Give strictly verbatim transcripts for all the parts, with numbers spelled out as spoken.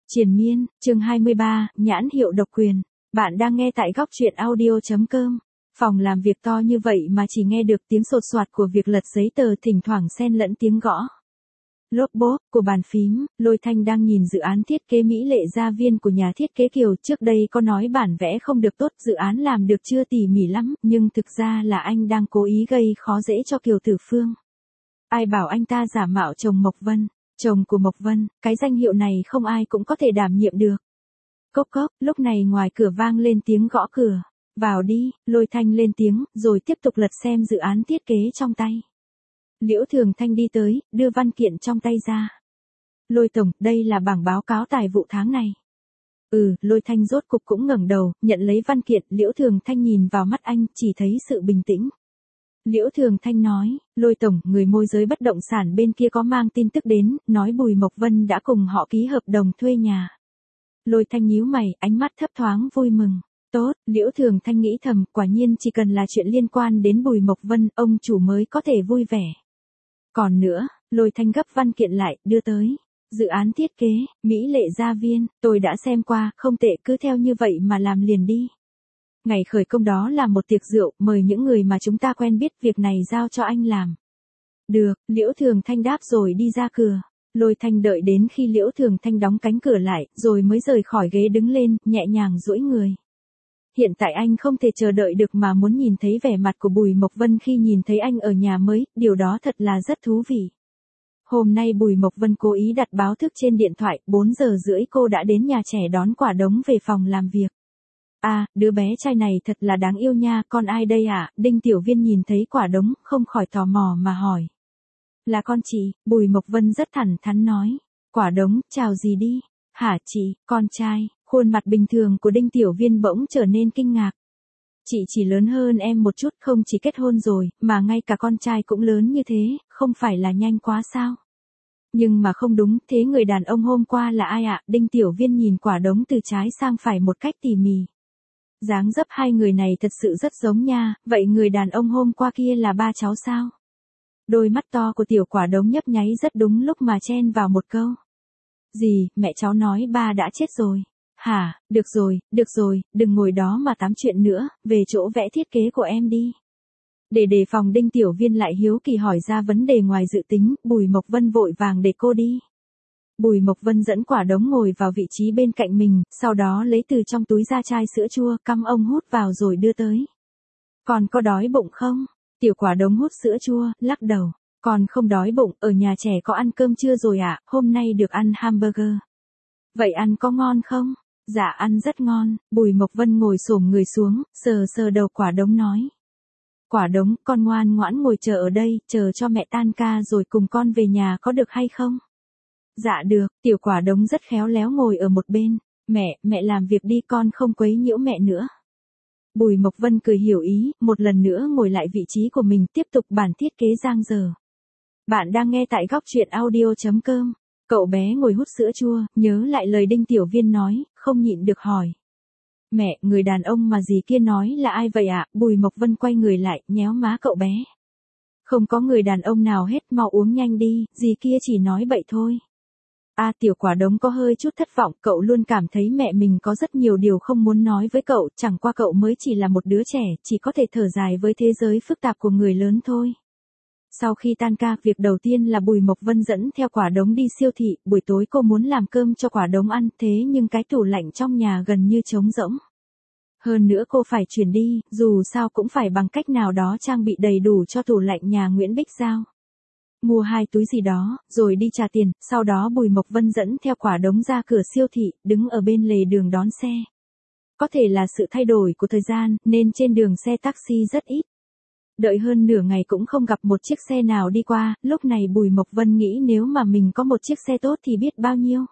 Triền miên, chương hai mươi ba, nhãn hiệu độc quyền. Bạn đang nghe tại góc truyện audio.com. Phòng làm việc to như vậy mà chỉ nghe được tiếng sột soạt của việc lật giấy tờ, thỉnh thoảng xen lẫn tiếng gõ lốp bốp của bàn phím. Lôi Thanh đang nhìn dự án thiết kế mỹ lệ gia viên của nhà thiết kế Kiều. Trước đây có nói bản vẽ không được tốt, dự án làm được chưa tỉ mỉ lắm, nhưng thực ra là anh đang cố ý gây khó dễ cho Kiều Tử Phương. Ai bảo anh ta giả mạo chồng Mộc Vân, chồng của Mộc Vân, cái danh hiệu này không ai cũng có thể đảm nhiệm được. Cốc cốc, lúc này ngoài cửa vang lên tiếng gõ cửa. Vào đi, Lôi Thanh lên tiếng, rồi tiếp tục lật xem dự án thiết kế trong tay. Liễu Thường Thanh đi tới, đưa văn kiện trong tay ra. Lôi tổng, đây là bảng báo cáo tài vụ tháng này. Ừ, Lôi Thanh rốt cục cũng ngẩng đầu, nhận lấy văn kiện. Liễu Thường Thanh nhìn vào mắt anh, chỉ thấy sự bình tĩnh. Liễu Thường Thanh nói, Lôi tổng, người môi giới bất động sản bên kia có mang tin tức đến, nói Bùi Mộc Vân đã cùng họ ký hợp đồng thuê nhà. Lôi Thanh nhíu mày, ánh mắt thấp thoáng vui mừng. Tốt, Liễu Thường Thanh nghĩ thầm, quả nhiên chỉ cần là chuyện liên quan đến Bùi Mộc Vân, ông chủ mới có thể vui vẻ. Còn nữa, Lôi Thanh gấp văn kiện lại, đưa tới. Dự án thiết kế, mỹ lệ gia viên, tôi đã xem qua, không tệ, cứ theo như vậy mà làm liền đi. Ngày khởi công đó là một tiệc rượu, mời những người mà chúng ta quen biết, việc này giao cho anh làm. Được, Liễu Thường Thanh đáp rồi đi ra cửa. Lôi Thanh đợi đến khi Liễu Thường Thanh đóng cánh cửa lại, rồi mới rời khỏi ghế đứng lên, nhẹ nhàng duỗi người. Hiện tại anh không thể chờ đợi được mà muốn nhìn thấy vẻ mặt của Bùi Mộc Vân khi nhìn thấy anh ở nhà mới, điều đó thật là rất thú vị. Hôm nay Bùi Mộc Vân cố ý đặt báo thức trên điện thoại, bốn giờ rưỡi cô đã đến nhà trẻ đón Quả Đống về phòng làm việc. À, đứa bé trai này thật là đáng yêu nha, con ai đây ạ? À? Đinh Tiểu Viên nhìn thấy Quả Đống, không khỏi tò mò mà hỏi. Là con chị, Bùi Mộc Vân rất thẳng thắn nói. Quả Đống, chào gì đi? Hả chị, con trai? Khuôn mặt bình thường của Đinh Tiểu Viên bỗng trở nên kinh ngạc. Chị chỉ lớn hơn em một chút, không chỉ kết hôn rồi, mà ngay cả con trai cũng lớn như thế, không phải là nhanh quá sao? Nhưng mà không đúng, thế người đàn ông hôm qua là ai ạ? À? Đinh Tiểu Viên nhìn Quả Đống từ trái sang phải một cách tỉ mỉ. Dáng dấp hai người này thật sự rất giống nha, vậy người đàn ông hôm qua kia là ba cháu sao? Đôi mắt to của tiểu Quả Đống nhấp nháy rất đúng lúc mà chen vào một câu. Gì, mẹ cháu nói ba đã chết rồi. Hả, được rồi, được rồi, đừng ngồi đó mà tám chuyện nữa, về chỗ vẽ thiết kế của em đi. Để đề phòng Đinh Tiểu Viên lại hiếu kỳ hỏi ra vấn đề ngoài dự tính, Bùi Mộc Vân vội vàng để cô đi. Bùi Mộc Vân dẫn Quả Đống ngồi vào vị trí bên cạnh mình, sau đó lấy từ trong túi ra chai sữa chua, căm ông hút vào rồi đưa tới. Còn có đói bụng không? Tiểu Quả Đống hút sữa chua, lắc đầu. Còn không đói bụng, ở nhà trẻ có ăn cơm chưa rồi ạ? À? Hôm nay được ăn hamburger. Vậy ăn có ngon không? Dạ ăn rất ngon. Bùi Mộc Vân ngồi xổm người xuống, sờ sờ đầu Quả Đống nói. Quả Đống, con ngoan ngoãn ngồi chờ ở đây, chờ cho mẹ tan ca rồi cùng con về nhà có được hay không? Dạ được, tiểu Quả Đống rất khéo léo ngồi ở một bên. Mẹ, mẹ làm việc đi, con không quấy nhiễu mẹ nữa. Bùi Mộc Vân cười hiểu ý, một lần nữa ngồi lại vị trí của mình, tiếp tục bản thiết kế giang dở. Bạn đang nghe tại góc truyện audio.com. Cậu bé ngồi hút sữa chua, nhớ lại lời Đinh Tiểu Viên nói, không nhịn được hỏi. Mẹ, người đàn ông mà dì kia nói là ai vậy ạ? À? Bùi Mộc Vân quay người lại, nhéo má cậu bé. Không có người đàn ông nào hết, mau uống nhanh đi, dì kia chỉ nói bậy thôi. À, tiểu Quả Đống có hơi chút thất vọng, cậu luôn cảm thấy mẹ mình có rất nhiều điều không muốn nói với cậu, chẳng qua cậu mới chỉ là một đứa trẻ, chỉ có thể thở dài với thế giới phức tạp của người lớn thôi. Sau khi tan ca, việc đầu tiên là Bùi Mộc Vân dẫn theo Quả Đống đi siêu thị, buổi tối cô muốn làm cơm cho Quả Đống ăn, thế nhưng cái tủ lạnh trong nhà gần như trống rỗng. Hơn nữa cô phải chuyển đi, dù sao cũng phải bằng cách nào đó trang bị đầy đủ cho tủ lạnh nhà Nguyễn Bích Giao. Mua hai túi gì đó, rồi đi trả tiền, sau đó Bùi Mộc Vân dẫn theo Quả Đống ra cửa siêu thị, đứng ở bên lề đường đón xe. Có thể là sự thay đổi của thời gian, nên trên đường xe taxi rất ít. Đợi hơn nửa ngày cũng không gặp một chiếc xe nào đi qua, lúc này Bùi Mộc Vân nghĩ nếu mà mình có một chiếc xe tốt thì biết bao nhiêu.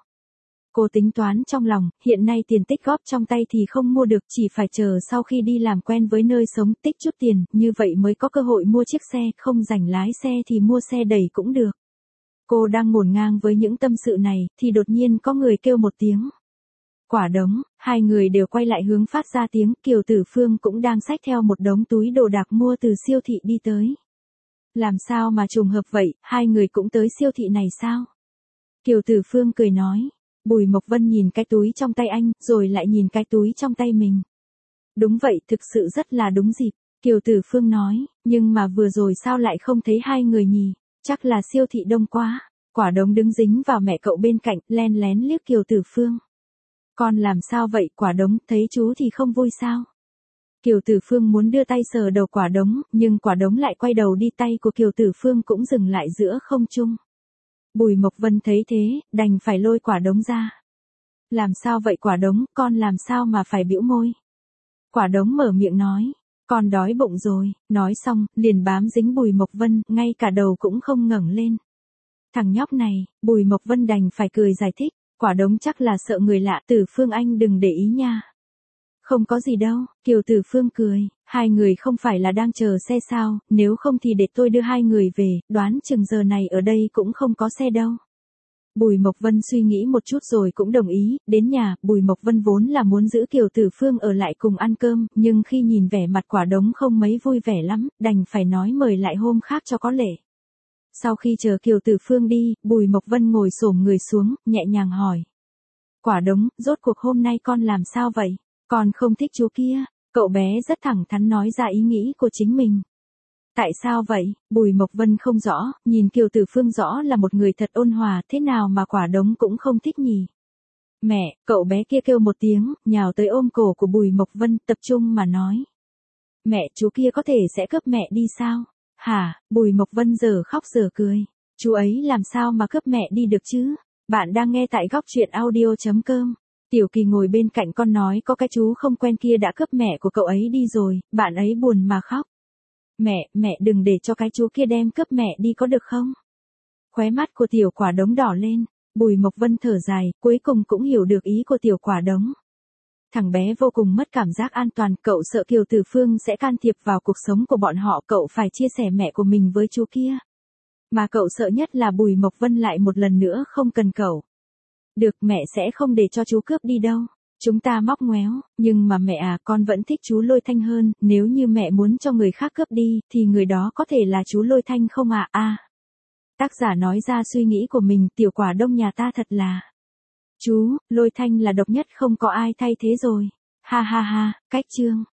Cô tính toán trong lòng, hiện nay tiền tích góp trong tay thì không mua được, chỉ phải chờ sau khi đi làm quen với nơi sống, tích chút tiền, như vậy mới có cơ hội mua chiếc xe, không rảnh lái xe thì mua xe đẩy cũng được. Cô đang ngổn ngang với những tâm sự này, thì đột nhiên có người kêu một tiếng. Quả Đống, hai người đều quay lại hướng phát ra tiếng, Kiều Tử Phương cũng đang xách theo một đống túi đồ đạc mua từ siêu thị đi tới. Làm sao mà trùng hợp vậy, hai người cũng tới siêu thị này sao? Kiều Tử Phương cười nói. Bùi Mộc Vân nhìn cái túi trong tay anh, rồi lại nhìn cái túi trong tay mình. Đúng vậy, thực sự rất là đúng dịp. Kiều Tử Phương nói, nhưng mà vừa rồi sao lại không thấy hai người nhỉ? Chắc là siêu thị đông quá. Quả Đống đứng dính vào mẹ cậu bên cạnh, len lén liếc Kiều Tử Phương. Con làm sao vậy? Quả Đống, thấy chú thì không vui sao? Kiều Tử Phương muốn đưa tay sờ đầu Quả Đống, nhưng Quả Đống lại quay đầu đi, tay của Kiều Tử Phương cũng dừng lại giữa không trung. Bùi Mộc Vân thấy thế, đành phải lôi Quả Đống ra. Làm sao vậy Quả Đống, con làm sao mà phải bĩu môi? Quả Đống mở miệng nói, con đói bụng rồi, nói xong, liền bám dính Bùi Mộc Vân, ngay cả đầu cũng không ngẩng lên. Thằng nhóc này, Bùi Mộc Vân đành phải cười giải thích, Quả Đống chắc là sợ người lạ, Tử Phương anh đừng để ý nha. Không có gì đâu, Kiều Tử Phương cười, hai người không phải là đang chờ xe sao, nếu không thì để tôi đưa hai người về, đoán chừng giờ này ở đây cũng không có xe đâu. Bùi Mộc Vân suy nghĩ một chút rồi cũng đồng ý, đến nhà, Bùi Mộc Vân vốn là muốn giữ Kiều Tử Phương ở lại cùng ăn cơm, nhưng khi nhìn vẻ mặt Quả Đống không mấy vui vẻ lắm, đành phải nói mời lại hôm khác cho có lễ. Sau khi chờ Kiều Tử Phương đi, Bùi Mộc Vân ngồi xổm người xuống, nhẹ nhàng hỏi. Quả Đống, rốt cuộc hôm nay con làm sao vậy? Con không thích chú kia. Cậu bé rất thẳng thắn nói ra ý nghĩ của chính mình. Tại sao vậy? Bùi Mộc Vân không rõ, nhìn Kiều Tử Phương rõ là một người thật ôn hòa, thế nào mà Quả Đống cũng không thích nhỉ? Mẹ, cậu bé kia kêu một tiếng, nhào tới ôm cổ của Bùi Mộc Vân, tập trung mà nói. Mẹ, chú kia có thể sẽ cướp mẹ đi sao? Hả? Bùi Mộc Vân giờ khóc giờ cười. Chú ấy làm sao mà cướp mẹ đi được chứ? Bạn đang nghe tại góc truyện audio chấm com. Tiểu Kỳ ngồi bên cạnh con nói có cái chú không quen kia đã cướp mẹ của cậu ấy đi rồi, bạn ấy buồn mà khóc. Mẹ, mẹ đừng để cho cái chú kia đem cướp mẹ đi có được không? Khóe mắt của Tiểu Quả Đống đỏ lên, Bùi Mộc Vân thở dài, cuối cùng cũng hiểu được ý của Tiểu Quả Đống. Thằng bé vô cùng mất cảm giác an toàn, cậu sợ Kiều Tử Phương sẽ can thiệp vào cuộc sống của bọn họ, cậu phải chia sẻ mẹ của mình với chú kia. Mà cậu sợ nhất là Bùi Mộc Vân lại một lần nữa không cần cậu. Được, mẹ sẽ không để cho chú cướp đi đâu. Chúng ta móc ngoéo, nhưng mà mẹ à, con vẫn thích chú Lôi Thanh hơn, nếu như mẹ muốn cho người khác cướp đi, thì người đó có thể là chú Lôi Thanh không à? À. Tác giả nói ra suy nghĩ của mình, Tiểu Quả Đông nhà ta thật là. Chú, Lôi Thanh là độc nhất, không có ai thay thế rồi. Ha ha ha, cách chương.